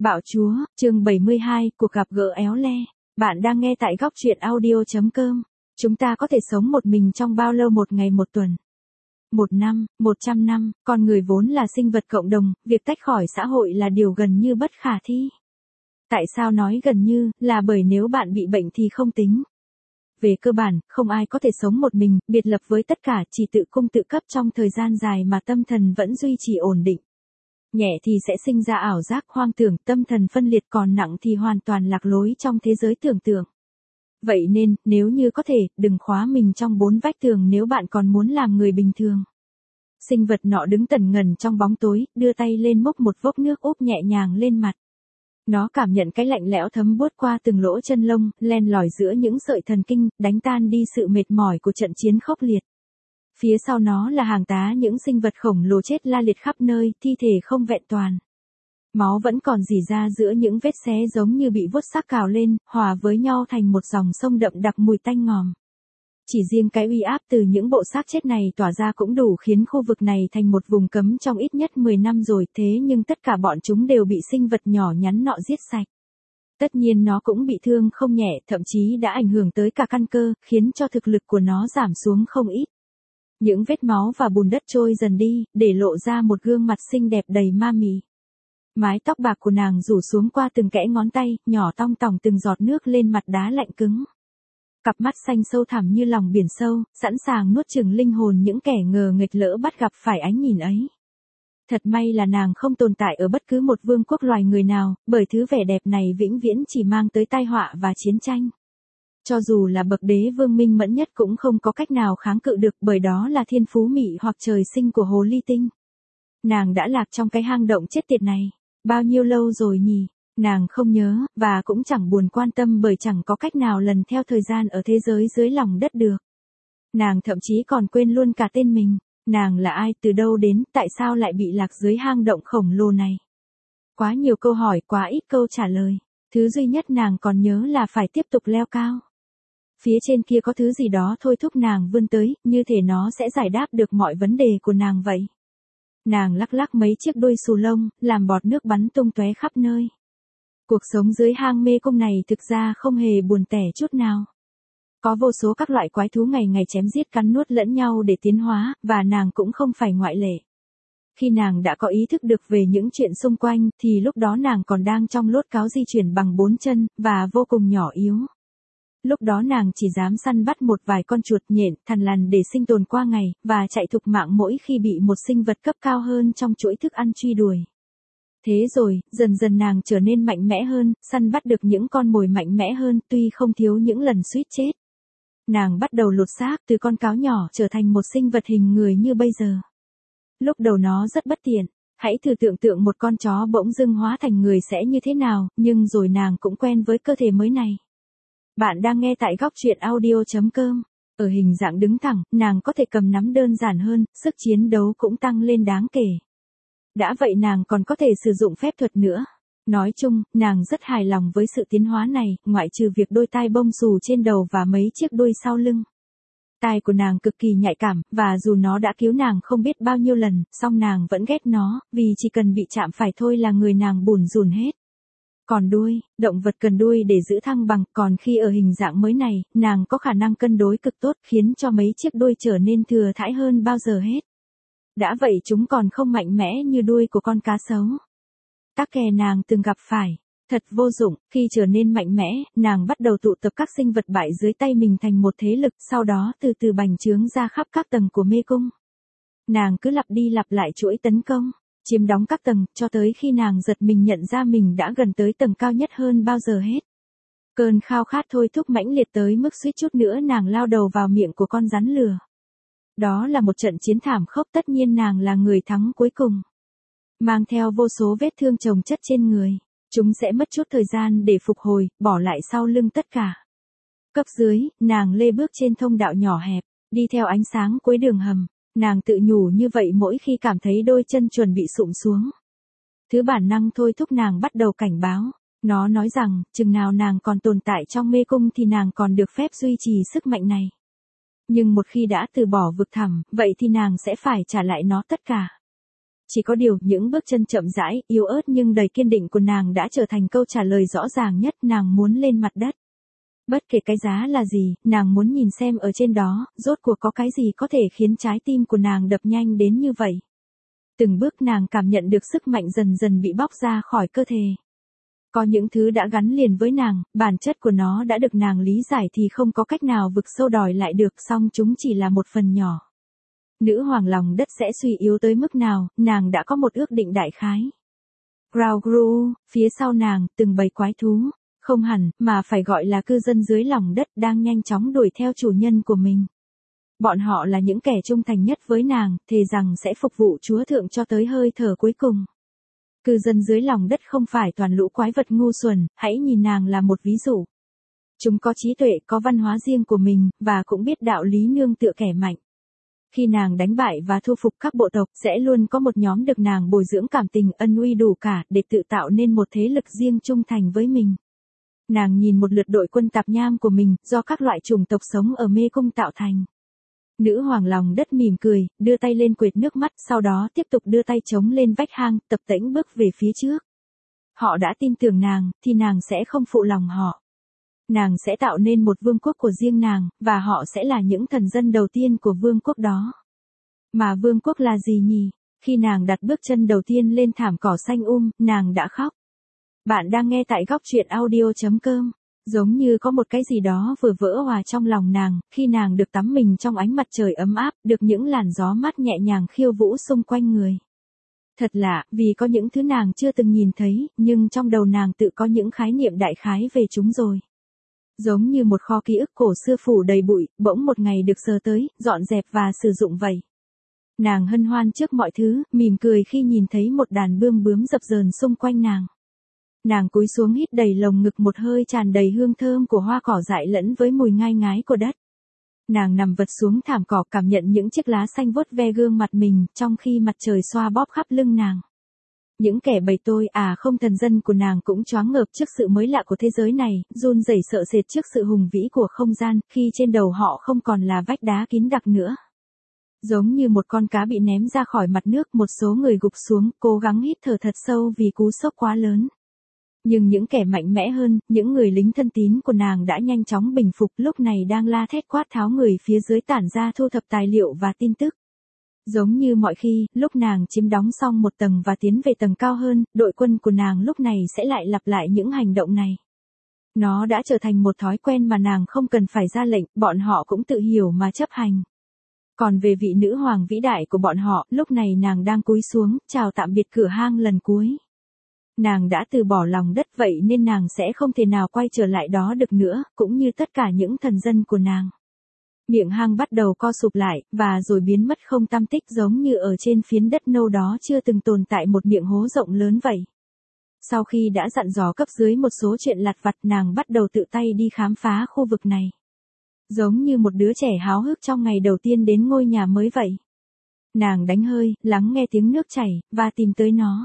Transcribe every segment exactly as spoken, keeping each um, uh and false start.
Bạo Chúa, chương bảy mươi hai, cuộc gặp gỡ éo le. Bạn đang nghe tại góc truyện audio chấm com. Chúng ta có thể sống một mình trong bao lâu? Một ngày, một tuần, một năm, một trăm năm. Con người vốn là sinh vật cộng đồng, việc tách khỏi xã hội là điều gần như bất khả thi. Tại sao nói gần như? Là bởi nếu bạn bị bệnh thì không tính. Về cơ bản, không ai có thể sống một mình, biệt lập với tất cả, chỉ tự cung tự cấp trong thời gian dài mà tâm thần vẫn duy trì ổn định. Nhẹ thì sẽ sinh ra ảo giác hoang tưởng, tâm thần phân liệt, còn nặng thì hoàn toàn lạc lối trong thế giới tưởng tượng. Vậy nên, nếu như có thể, đừng khóa mình trong bốn vách tường nếu bạn còn muốn làm người bình thường. Sinh vật nọ đứng tần ngần trong bóng tối, đưa tay lên múc một vốc nước úp nhẹ nhàng lên mặt. Nó cảm nhận cái lạnh lẽo thấm buốt qua từng lỗ chân lông, len lỏi giữa những sợi thần kinh, đánh tan đi sự mệt mỏi của trận chiến khốc liệt. Phía sau nó là hàng tá những sinh vật khổng lồ chết la liệt khắp nơi, thi thể không vẹn toàn. Máu vẫn còn rỉ ra giữa những vết xé giống như bị vuốt sắc cào lên, hòa với nhau thành một dòng sông đậm đặc mùi tanh ngòm. Chỉ riêng cái uy áp từ những bộ xác chết này tỏa ra cũng đủ khiến khu vực này thành một vùng cấm trong ít nhất mười năm rồi, thế nhưng tất cả bọn chúng đều bị sinh vật nhỏ nhắn nọ giết sạch. Tất nhiên nó cũng bị thương không nhẹ, thậm chí đã ảnh hưởng tới cả căn cơ, khiến cho thực lực của nó giảm xuống không ít. Những vết máu và bùn đất trôi dần đi, để lộ ra một gương mặt xinh đẹp đầy ma mị. Mái tóc bạc của nàng rủ xuống qua từng kẽ ngón tay, nhỏ tong tỏng từng giọt nước lên mặt đá lạnh cứng. Cặp mắt xanh sâu thẳm như lòng biển sâu, sẵn sàng nuốt chửng linh hồn những kẻ ngờ nghịch lỡ bắt gặp phải ánh nhìn ấy. Thật may là nàng không tồn tại ở bất cứ một vương quốc loài người nào, bởi thứ vẻ đẹp này vĩnh viễn chỉ mang tới tai họa và chiến tranh. Cho dù là bậc đế vương minh mẫn nhất cũng không có cách nào kháng cự được, bởi đó là thiên phú mị hoặc trời sinh của hồ ly tinh. Nàng đã lạc trong cái hang động chết tiệt này. Bao nhiêu lâu rồi nhỉ? Nàng không nhớ, và cũng chẳng buồn quan tâm bởi chẳng có cách nào lần theo thời gian ở thế giới dưới lòng đất được. Nàng thậm chí còn quên luôn cả tên mình. Nàng là ai, từ đâu đến, tại sao lại bị lạc dưới hang động khổng lồ này? Quá nhiều câu hỏi, quá ít câu trả lời. Thứ duy nhất nàng còn nhớ là phải tiếp tục leo cao. Phía trên kia có thứ gì đó thôi thúc nàng vươn tới, như thể nó sẽ giải đáp được mọi vấn đề của nàng vậy. Nàng lắc lắc mấy chiếc đuôi xù lông, làm bọt nước bắn tung tóe khắp nơi. Cuộc sống dưới hang mê cung này thực ra không hề buồn tẻ chút nào. Có vô số các loại quái thú ngày ngày chém giết cắn nuốt lẫn nhau để tiến hóa, và nàng cũng không phải ngoại lệ. Khi nàng đã có ý thức được về những chuyện xung quanh, thì lúc đó nàng còn đang trong lốt cáo di chuyển bằng bốn chân, và vô cùng nhỏ yếu. Lúc đó nàng chỉ dám săn bắt một vài con chuột nhện, thằn lằn để sinh tồn qua ngày, và chạy thục mạng mỗi khi bị một sinh vật cấp cao hơn trong chuỗi thức ăn truy đuổi. Thế rồi, dần dần nàng trở nên mạnh mẽ hơn, săn bắt được những con mồi mạnh mẽ hơn, tuy không thiếu những lần suýt chết. Nàng bắt đầu lột xác từ con cáo nhỏ trở thành một sinh vật hình người như bây giờ. Lúc đầu nó rất bất tiện. Hãy thử tưởng tượng một con chó bỗng dưng hóa thành người sẽ như thế nào, nhưng rồi nàng cũng quen với cơ thể mới này. Bạn đang nghe tại góc truyện audio chấm com. Ở hình dạng đứng thẳng, nàng có thể cầm nắm đơn giản hơn, sức chiến đấu cũng tăng lên đáng kể. Đã vậy nàng còn có thể sử dụng phép thuật nữa. Nói chung, nàng rất hài lòng với sự tiến hóa này, ngoại trừ việc đôi tai bông xù trên đầu và mấy chiếc đuôi sau lưng. Tai của nàng cực kỳ nhạy cảm, và dù nó đã cứu nàng không biết bao nhiêu lần, song nàng vẫn ghét nó, vì chỉ cần bị chạm phải thôi là người nàng bủn rủn hết. Còn đuôi, động vật cần đuôi để giữ thăng bằng, còn khi ở hình dạng mới này, nàng có khả năng cân đối cực tốt, khiến cho mấy chiếc đuôi trở nên thừa thãi hơn bao giờ hết. Đã vậy chúng còn không mạnh mẽ như đuôi của con cá sấu. Các kè nàng từng gặp phải, thật vô dụng. Khi trở nên mạnh mẽ, nàng bắt đầu tụ tập các sinh vật bại dưới tay mình thành một thế lực, sau đó từ từ bành trướng ra khắp các tầng của mê cung. Nàng cứ lặp đi lặp lại chuỗi tấn công, chiếm đóng các tầng, cho tới khi nàng giật mình nhận ra mình đã gần tới tầng cao nhất hơn bao giờ hết. Cơn khao khát thôi thúc mãnh liệt tới mức suýt chút nữa nàng lao đầu vào miệng của con rắn lửa. Đó là một trận chiến thảm khốc, tất nhiên nàng là người thắng cuối cùng. Mang theo vô số vết thương chồng chất trên người, chúng sẽ mất chút thời gian để phục hồi, bỏ lại sau lưng tất cả. Cấp dưới, nàng lê bước trên thông đạo nhỏ hẹp, đi theo ánh sáng cuối đường hầm. Nàng tự nhủ như vậy mỗi khi cảm thấy đôi chân chuẩn bị sụm xuống. Thứ bản năng thôi thúc nàng bắt đầu cảnh báo. Nó nói rằng, chừng nào nàng còn tồn tại trong mê cung thì nàng còn được phép duy trì sức mạnh này. Nhưng một khi đã từ bỏ vực thẳm, vậy thì nàng sẽ phải trả lại nó tất cả. Chỉ có điều, những bước chân chậm rãi, yếu ớt nhưng đầy kiên định của nàng đã trở thành câu trả lời rõ ràng nhất, nàng muốn lên mặt đất. Bất kể cái giá là gì, nàng muốn nhìn xem ở trên đó, rốt cuộc có cái gì có thể khiến trái tim của nàng đập nhanh đến như vậy. Từng bước nàng cảm nhận được sức mạnh dần dần bị bóc ra khỏi cơ thể. Có những thứ đã gắn liền với nàng, bản chất của nó đã được nàng lý giải thì không có cách nào vực sâu đòi lại được, song chúng chỉ là một phần nhỏ. Nữ hoàng lòng đất sẽ suy yếu tới mức nào, nàng đã có một ước định đại khái. Grau Gru, phía sau nàng, từng bầy quái thú, không hẳn, mà phải gọi là cư dân dưới lòng đất đang nhanh chóng đuổi theo chủ nhân của mình. Bọn họ là những kẻ trung thành nhất với nàng, thề rằng sẽ phục vụ chúa thượng cho tới hơi thở cuối cùng. Cư dân dưới lòng đất không phải toàn lũ quái vật ngu xuẩn, hãy nhìn nàng là một ví dụ. Chúng có trí tuệ, có văn hóa riêng của mình, và cũng biết đạo lý nương tựa kẻ mạnh. Khi nàng đánh bại và thu phục các bộ tộc, sẽ luôn có một nhóm được nàng bồi dưỡng cảm tình ân uy đủ cả để tự tạo nên một thế lực riêng trung thành với mình. Nàng nhìn một lượt đội quân tạp nham của mình, do các loại chủng tộc sống ở mê cung tạo thành. Nữ hoàng lòng đất mỉm cười, đưa tay lên quệt nước mắt, sau đó tiếp tục đưa tay chống lên vách hang, tập tễnh bước về phía trước. Họ đã tin tưởng nàng, thì nàng sẽ không phụ lòng họ. Nàng sẽ tạo nên một vương quốc của riêng nàng, và họ sẽ là những thần dân đầu tiên của vương quốc đó. Mà vương quốc là gì nhỉ? Khi nàng đặt bước chân đầu tiên lên thảm cỏ xanh um, nàng đã khóc. Bạn đang nghe tại góc truyện audio chấm com. Giống như có một cái gì đó vừa vỡ hòa trong lòng nàng, khi nàng được tắm mình trong ánh mặt trời ấm áp, được những làn gió mát nhẹ nhàng khiêu vũ xung quanh người. Thật lạ, vì có những thứ nàng chưa từng nhìn thấy, nhưng trong đầu nàng tự có những khái niệm đại khái về chúng rồi. Giống như một kho ký ức cổ xưa phủ đầy bụi, bỗng một ngày được sờ tới, dọn dẹp và sử dụng vậy. Nàng hân hoan trước mọi thứ, mỉm cười khi nhìn thấy một đàn bươm bướm dập dờn xung quanh nàng. Nàng cúi xuống hít đầy lồng ngực một hơi tràn đầy hương thơm của hoa cỏ dại lẫn với mùi ngai ngái của đất. Nàng nằm vật xuống thảm cỏ cảm nhận những chiếc lá xanh vuốt ve gương mặt mình, trong khi mặt trời xoa bóp khắp lưng nàng. Những kẻ bầy tôi à không thần dân của nàng cũng choáng ngợp trước sự mới lạ của thế giới này, run rẩy sợ sệt trước sự hùng vĩ của không gian, khi trên đầu họ không còn là vách đá kín đặc nữa. Giống như một con cá bị ném ra khỏi mặt nước, một số người gục xuống, cố gắng hít thở thật sâu vì cú sốc quá lớn. Nhưng những kẻ mạnh mẽ hơn, những người lính thân tín của nàng đã nhanh chóng bình phục, lúc này đang la thét quát tháo người phía dưới tản ra thu thập tài liệu và tin tức. Giống như mọi khi, lúc nàng chiếm đóng xong một tầng và tiến về tầng cao hơn, đội quân của nàng lúc này sẽ lại lặp lại những hành động này. Nó đã trở thành một thói quen mà nàng không cần phải ra lệnh, bọn họ cũng tự hiểu mà chấp hành. Còn về vị nữ hoàng vĩ đại của bọn họ, lúc này nàng đang cúi xuống, chào tạm biệt cửa hang lần cuối. Nàng đã từ bỏ lòng đất vậy nên nàng sẽ không thể nào quay trở lại đó được nữa, cũng như tất cả những thần dân của nàng. Miệng hang bắt đầu co sụp lại, và rồi biến mất không tăm tích, giống như ở trên phiến đất nâu đó chưa từng tồn tại một miệng hố rộng lớn vậy. Sau khi đã dặn dò cấp dưới một số chuyện lặt vặt, nàng bắt đầu tự tay đi khám phá khu vực này. Giống như một đứa trẻ háo hức trong ngày đầu tiên đến ngôi nhà mới vậy. Nàng đánh hơi, lắng nghe tiếng nước chảy, và tìm tới nó.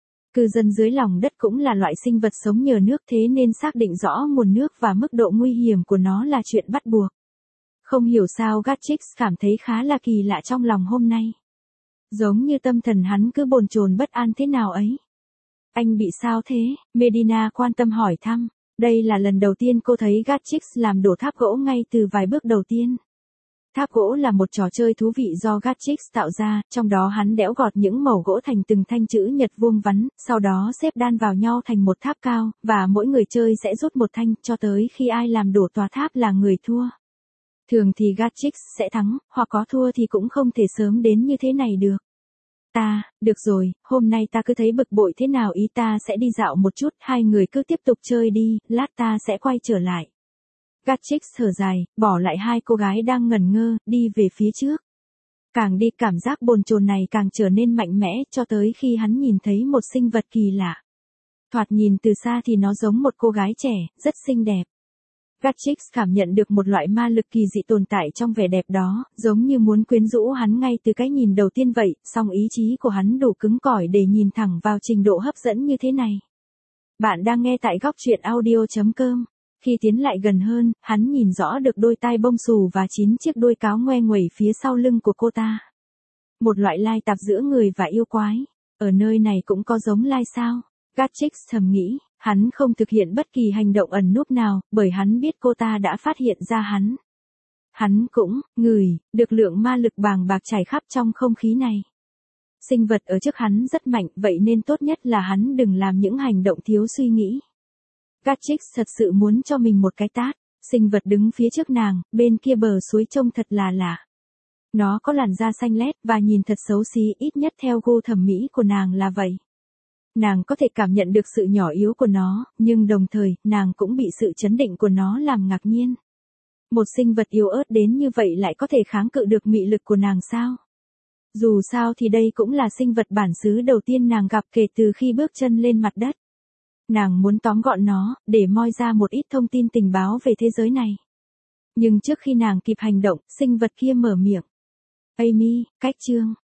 Cư dân dưới lòng đất cũng là loại sinh vật sống nhờ nước, thế nên xác định rõ nguồn nước và mức độ nguy hiểm của nó là chuyện bắt buộc. Không hiểu sao Gatchix cảm thấy khá là kỳ lạ trong lòng hôm nay. Giống như tâm thần hắn cứ bồn chồn bất an thế nào ấy. Anh bị sao thế? Medina quan tâm hỏi thăm. Đây là lần đầu tiên cô thấy Gatchix làm đổ tháp gỗ ngay từ vài bước đầu tiên. Tháp gỗ là một trò chơi thú vị do Gatchix tạo ra, trong đó hắn đẽo gọt những mẩu gỗ thành từng thanh chữ nhật vuông vắn, sau đó xếp đan vào nhau thành một tháp cao, và mỗi người chơi sẽ rút một thanh, cho tới khi ai làm đổ tòa tháp là người thua. Thường thì Gatchix sẽ thắng, hoặc có thua thì cũng không thể sớm đến như thế này được. Ta, được rồi, hôm nay ta cứ thấy bực bội thế nào, ý ta sẽ đi dạo một chút, hai người cứ tiếp tục chơi đi, lát ta sẽ quay trở lại. Gatchix thở dài, bỏ lại hai cô gái đang ngẩn ngơ, đi về phía trước. Càng đi cảm giác bồn chồn này càng trở nên mạnh mẽ, cho tới khi hắn nhìn thấy một sinh vật kỳ lạ. Thoạt nhìn từ xa thì nó giống một cô gái trẻ, rất xinh đẹp. Gatchix cảm nhận được một loại ma lực kỳ dị tồn tại trong vẻ đẹp đó, giống như muốn quyến rũ hắn ngay từ cái nhìn đầu tiên vậy, song ý chí của hắn đủ cứng cỏi để nhìn thẳng vào trình độ hấp dẫn như thế này. Bạn đang nghe tại góc truyện audio chấm com. Khi tiến lại gần hơn, hắn nhìn rõ được đôi tai bông xù và chín chiếc đuôi cáo ngoe nguẩy phía sau lưng của cô ta. Một loại lai tạp giữa người và yêu quái. Ở nơi này cũng có giống lai sao? Gatchix thầm nghĩ, hắn không thực hiện bất kỳ hành động ẩn núp nào, bởi hắn biết cô ta đã phát hiện ra hắn. Hắn cũng, ngửi, được lượng ma lực bàng bạc chảy khắp trong không khí này. Sinh vật ở trước hắn rất mạnh, vậy nên tốt nhất là hắn đừng làm những hành động thiếu suy nghĩ. Gatchix thật sự muốn cho mình một cái tát. Sinh vật đứng phía trước nàng, bên kia bờ suối trông thật là lạ. Nó có làn da xanh lét và nhìn thật xấu xí, ít nhất theo gu thẩm mỹ của nàng là vậy. Nàng có thể cảm nhận được sự nhỏ yếu của nó, nhưng đồng thời, nàng cũng bị sự chấn định của nó làm ngạc nhiên. Một sinh vật yếu ớt đến như vậy lại có thể kháng cự được mị lực của nàng sao? Dù sao thì đây cũng là sinh vật bản xứ đầu tiên nàng gặp kể từ khi bước chân lên mặt đất. Nàng muốn tóm gọn nó, để moi ra một ít thông tin tình báo về thế giới này. Nhưng trước khi nàng kịp hành động, sinh vật kia mở miệng. Amy, cách chương.